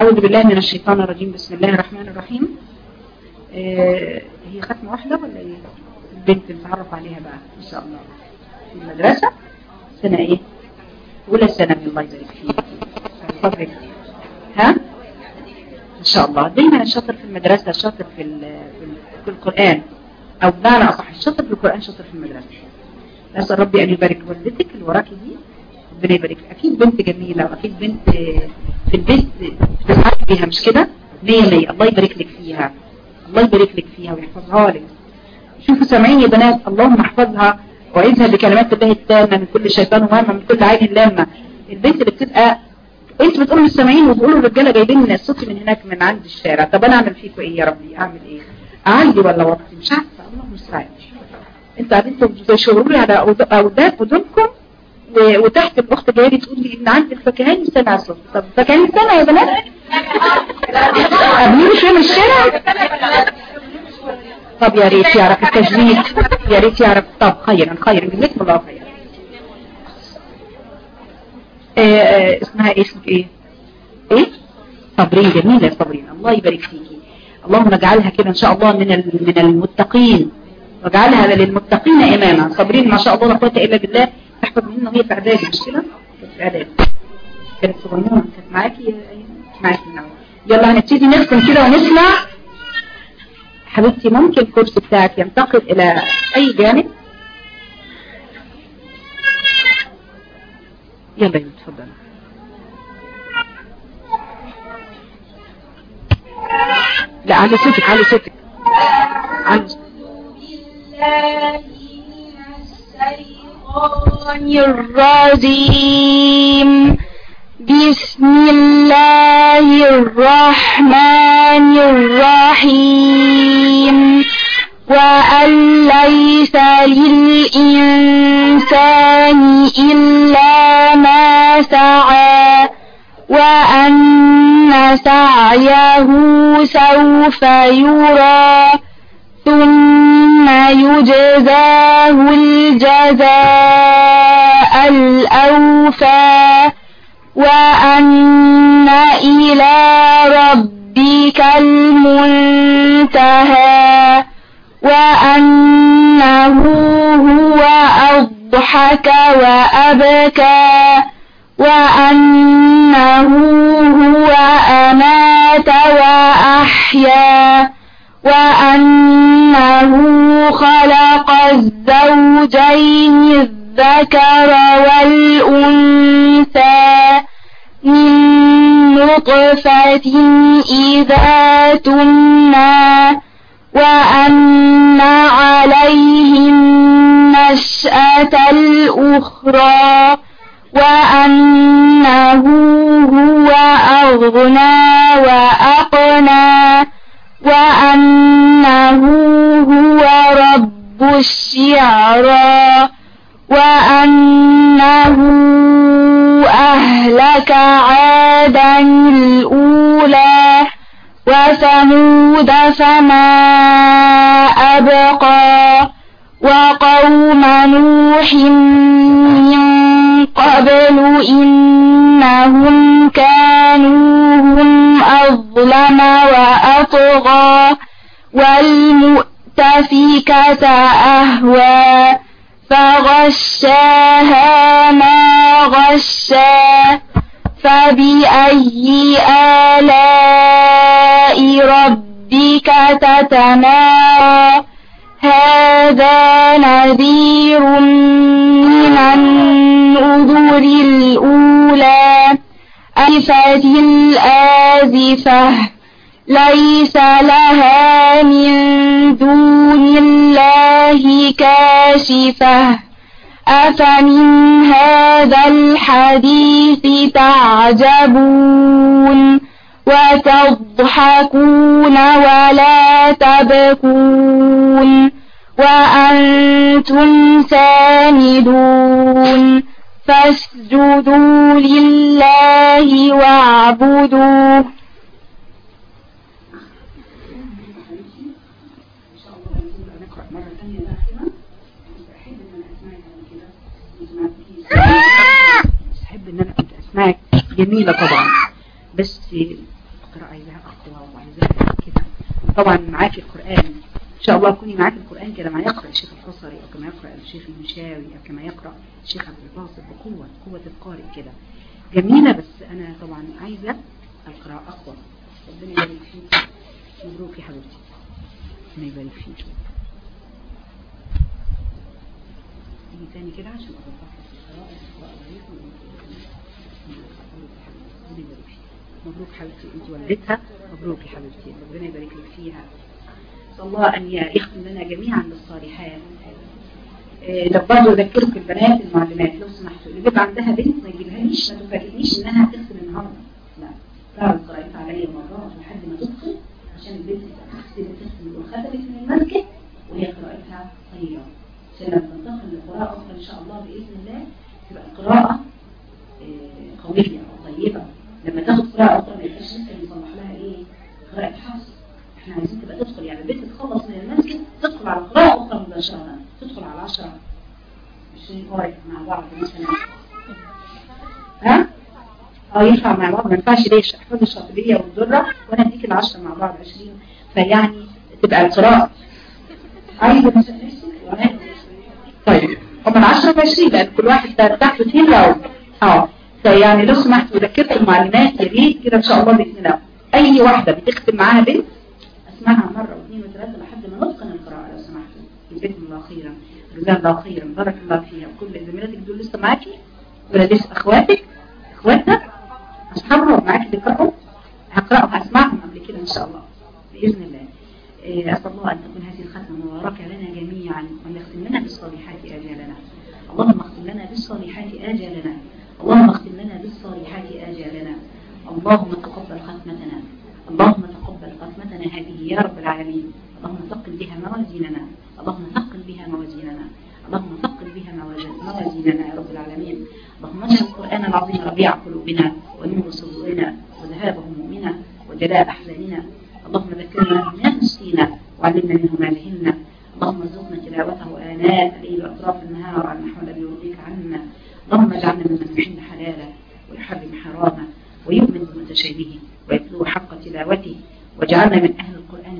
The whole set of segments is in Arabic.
أعوذ بالله من الشيطان الرجيم. بسم الله الرحمن الرحيم. هي ختمة واحدة ولا ايه؟ البنت نتعرف عليها بقى ان شاء الله في المدرسة سنة ايه؟ أولى ثانوي. الله يبارك فيك. صبرك. ها؟ ان شاء الله. دايما الشاطر في المدرسة شاطر في القرآن، او بمعنى اصح الشاطر في القرآن شاطر في المدرسة. أسأل ربي أن يبارك والدتك اللي وراكي دي، ربنا يبارك. أكيد بنت جميلة، وأكيد بنت في البيت بتسعد بيها، مش كده؟ 100. الله يبارك لك فيها، الله يبارك لك فيها ويحفظها لك. شوفوا سامعين يا بنات، اللهم احفظها وعيذها بكلمات الله التامة من كل شيطان وهمة، من كل عين لامة. البنت اللي بتبقى انت بتقولوا للسامعين وبتقولوا الرجاله جايبين من الصوت من هناك من عند الشارع، طب انا اعمل فيكم ايه يا ربي؟ اعمل ايه؟ اعلي ولا وطي؟ مش عارفه، الله المستعان. انتوا قاعدين تشاوروا لي على اذنكم، وتحت الاخت جايه لي تقول لي ان عندك فكهاني سامع صوت. طب فكهاني سامع يا بنات؟ قابليني شويه من الشارع. طب يا ريت يعرف التجويد، يا ريت يعرف. طب خيرا جزاكم الله خيرا. اسمها ايه؟ اسمك ايه؟ ايه؟ صابرين. جميله يا صابرين، الله يبارك فيكي. اللهم نجعلها كده ان شاء الله من المتقين، واجعلها للمتقين اماما. صابرين ما شاء الله لا قوه الا بالله. تحفظ منه هي في اعدادي، مش كده؟ في اعدادي كانت صغنونه، كانت معاكي نعم. يلا هنبتدي نختم كده ونسمع. حبيبتي ممكن الكورس بتاعك ينتقل الى اي جانب؟ يلا اتفضل. لا على صوتك، على صوتك. الشيطان الرجيم. بسم الله الرحمن الرحيم. وأن ليس للإنسان إلا ما سعى، وأن سعيه سوف يرى، ثم يجزاه الجزاء الأوفى، وأن إلى ربك المنتهى، وأنه هو أضحك وأبكى، وأنه هو أمات وأحيا، وأنه خلق الزوجين الذكر والأنثى من نطفة إذا تمنى، وأن عليه النشأة الأخرى، وأنه هو أغنى وأقنى، وأنه هو رب الشعرى، وأنه أهلك عادا الأولى، وثمود فما أبقى، وقوم نوح من قبل إنهم كانوا هم أظلم وأطغى، والمؤتفكة أهوى، فغشاها ما غشا، فبأي آلاء ربك تتمارى. هذا نذير من النذر الأولى. أزفت الآزفة، ليس لها من دون الله كاشفة. أفمن هذا الحديث تعجبون، وتضحكون ولا تبكون، وأنتم سامدون. فاسجدوا لله واعبدوه. أحب إن أنا كنت أسمعك جميلة طبعا، بس القراءة عايزاها أقوى وعايزاها كده. طبعا معاكي القرآن إن شاء الله، كوني معاكي القرآن كده ما يقرأ الشيخ الحصري أو كما يقرأ الشيخ المشاوي أو كما يقرأ الشيخ عبد الباسط بقوة، قوة القارئ كده جميلة. بس أنا طبعا عايزة القراءة أقوى. ربنا يبارك فيك، مبروك يا حبيبتي، ربنا يبارك فيك. تيجي تاني كده عشان أوضح لك القراءة عليكم. مبروك حبيبتي، انت ولدتها، مبروك يا حبيبتي، ربنا يبارك لك فيها. صلى الله ان يختم لنا جميعا بالصالحات. لو برضه اذكرك البنات المعلمات لو سمحتوا، اللي بيبقى عندها بنت ما يجيبهاش، ما تفاجئنيش انها هتختم النهارده، لا، تعرض قراءتها عليا مرات لحد ما تدخل عشان البنت تختم وختمت من المسجد وهي قراءتها طيبه، عشان لما تنتقل لقراءه اخرى ان شاء الله باذن الله تبقى القراءه قويه وطيبه. لما تاخد قراءة أخرى ما يبقاش لسه نصلح لها إيه؟ قراءة حفظ. إحنا عايزين تبقى تدخل يعني البنت تخلص من المسجد تدخل على قراءة أخرى مباشرة، تدخل على 10 20 قارئ مع بعض مثلا. ها؟ ينفع مع بعض، ما ينفعش ليش؟ احفظ الشاطبية والدرة وأنا أديك ال10 مع بعض 20، فيعني تبقى القراءة. عايزة نفسك طيب هم 10 ب20 لأن كل واحد تحت 2 راوند. فيعني لو سمحت وذكرت المعلمات يا ريت كده ان شاء الله باذن الله اي واحده بتختم معاها بنت اسمعها مره واثنين وثلاثه لحد ما نتقن القراءه لو سمحتوا. جزاكم الله خيرا، جزاك الله خيرا، بارك الله فيها. وكل زميلاتك دول لسه معاكي ولا لسه اخواتها اصحابها معاكي بيقراوا؟ هقراهم هسمعهم قبل كده ان شاء الله باذن الله. اسال الله ان تكون هذه الختمه مباركه لنا جميعا وان يختم لنا بالصالحات اجالنا. اللهم اختم لنا بالصالحات اجالنا، اللهم اختم لنا بالصالحات آجالنا. اللهم تقبل ختمتنا، اللهم تقبل ختمتنا هذه يا رب العالمين. اللهم ثقل بها موازيننا، اللهم ثقل بها موازيننا، اللهم ثقل بها موازيننا يا رب العالمين. اللهم اجعل القرآن العظيم ربيع قلوبنا ونور صدورنا وذهاب همومنا وجلاء أحزاننا. اللهم ذكرنا ما نسينا وعلمنا منه ما جهلنا. اللهم ارزقنا تلاوته آناء الليل وأطراف النهار على النحو الذي يرضيك عنا. اللهم اجعلنا ممن يحل حلاله ويحرم حرامه ويؤمن بمتشابهه ويتلو حق تلاوته، واجعلنا من أهل القرآن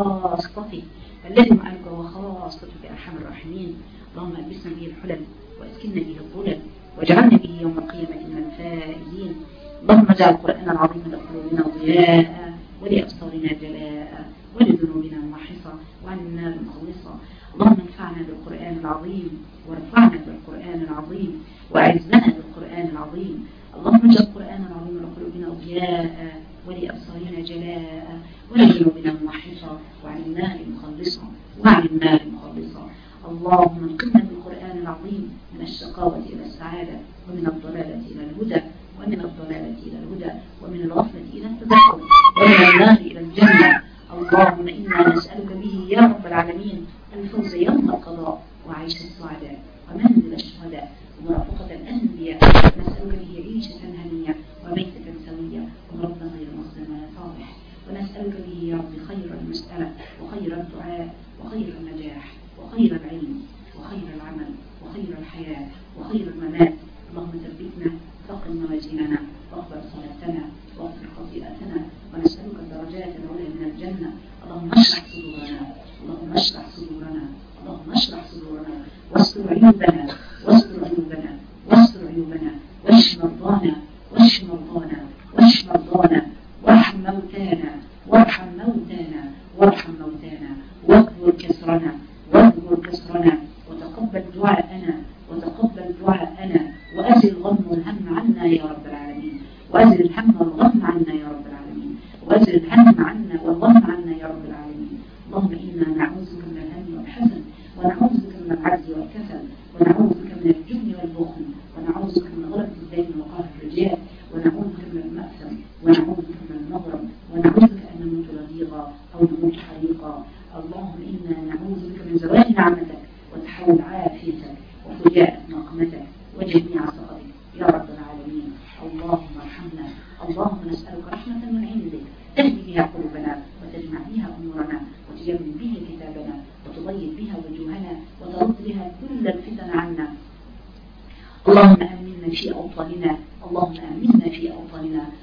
وخاصته الذي معك وخاصته بأرحم الراحمين. اللهم ألبسنا به الحلل وأسكننا به الظلل واجعلنا به يوم القيامة من الفائزين. اللهم اجعل القرآن العظيم لقلوبنا ضياء ولأبصارنا جلاء ولذنوبنا محصة وعن النار مخلصة. اللهم انفعنا بالقرآن العظيم وارفعنا بالقرآن العظيم وأعزنا بالقرآن العظيم. اللهم اجعل القرآن العظيم لقلوبنا ضياء ولأبصارنا جلاء ولذنوبنا موحشة وعن النار مخلصة وعن النار مخلصة. اللهم انقذنا بالقرآن العظيم من الشقاوة إلى السعادة ومن الضلالة إلى الهدى ومن الضلالة إلى الهدى ومن الغفلة إلى التذكر ومن النار إلى الجنة. اللهم إنا نسألك به يا رب العالمين الفوز يوم القضاء وعيش السعداء ومنزل الشهداء ومرافقة الأنبياء. نسألك به عيشة هنية وميتة سوية ومرضا غير مسلم ولا صالح. ونسألك به يا رب خير المسألة وخير الدعاء وخير النجاح وخير العلم وخير العمل وخير الحياة وخير الممات. اللهم ثبتنا ثقل موازيننا واقبل صلاتنا واغفر خطيئتنا ونسألك الدرجات العلى من الجنة. اللهم اشرح صدورنا، اللهم اشرح صدورنا، اللهم اشرح صدورنا واستر عيوبنا واستر عيوبنا واستر عيوبنا واشف مرضانا واشف مرضانا واشف مرضانا وارحم موتانا وارحم موتانا وارحم موتانا واكبر كسرنا واكبر كسرنا وتقبل دعاءنا وتقبل دعاءنا وأزل الغم والهم عنا يا رب العالمين، وأزل الهم والغم عنا يا رب العالمين، وأزل الهم عنا والغم عنا يا رب العالمين. اللهم إنا نعوذ بك من الهم والحزن ونعوذ بك من العجز والكسل ونعوذ بك من الجبن والبخل ونعوذ بك من غلبة الدين وقهر الرجال ونعوذ بك من المأثم ونعوذ بك من المغرم ونعوذ بك أن نموت رضيقا أو نموت حريقا. اللهم إنا نعوذ بك من زوال نعمتك وتحول عافيتك وفجاءة نقمتك وجميع سخطك يا رب العالمين. اللهم ارحمنا، اللهم نسألك رحمة من عندك تهدي بها قلوبنا وتجمع بها أمورنا وتجمل بها كتابنا وتضيق بها وجوهنا وترد بها كل الفتن عنا. اللهم آمنا في أوطاننا، اللهم آمنا في أوطاننا واحفظ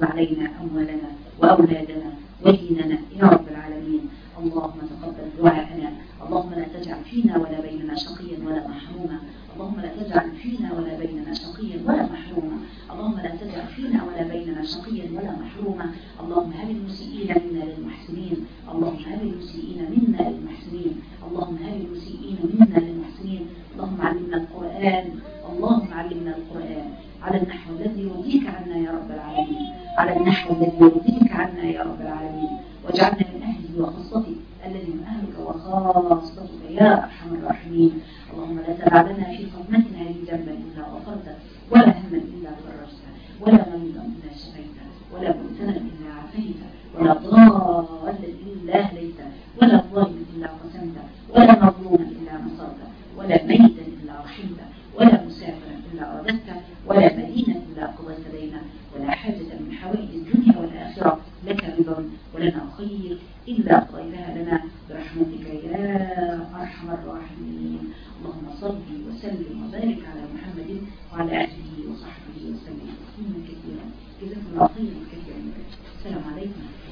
تحفظ علينا أموالنا وأولادنا وديننا يا رب العالمين. اللهم تقبل دعاءنا. اللهم لا تجعل فينا ولا بيننا شقيا ولا محروما. اللهم لا تجعل فينا ولا بيننا شقيا ولا محروما. اللهم لا تجعل فينا ولا بيننا شقيا ولا محروما. اللهم هب المسيئين منا للمحسنين. اللهم هب المسيئين منا للمحسنين. اللهم هب المسيئين منا للمحسنين. اللهم علمنا القرآن. اللهم علمنا القرآن على النحو الذي يرضيك عنا يا رب العالمين. على النحو الذي يرضيك عنا يا رب العالمين. واجعلنا من أهله وخاصته الذي من أهلك وخاصتك يا أرحم الراحمين. اللهم لا تدع لنا في خدمتنا هذه ذنبا إلا غفرته ولا هما إلا فرجته ولا مريضا إلا شفيته ولا مبتلا إلا عافيته ولا ضالا إلا هديته ولا ظالما إلا قسمته ولا مظلوما إلا نصرته ولا ميتا إلا رحمته ولا مسافرا إلا أردته ولا مدينة إلا قضيت دينه ولا حاجة من حوائج الدنيا والآخرة لك رضا ولنا خير إلا قضيتها لنا برحمتك يا أرحم الراحمين. اللهم صل وسلم وبارك على محمد وعلى آله وصحبه وسلم تسليما كثيرا. جزاكم الله خيرا كثيرا. السلام عليكم.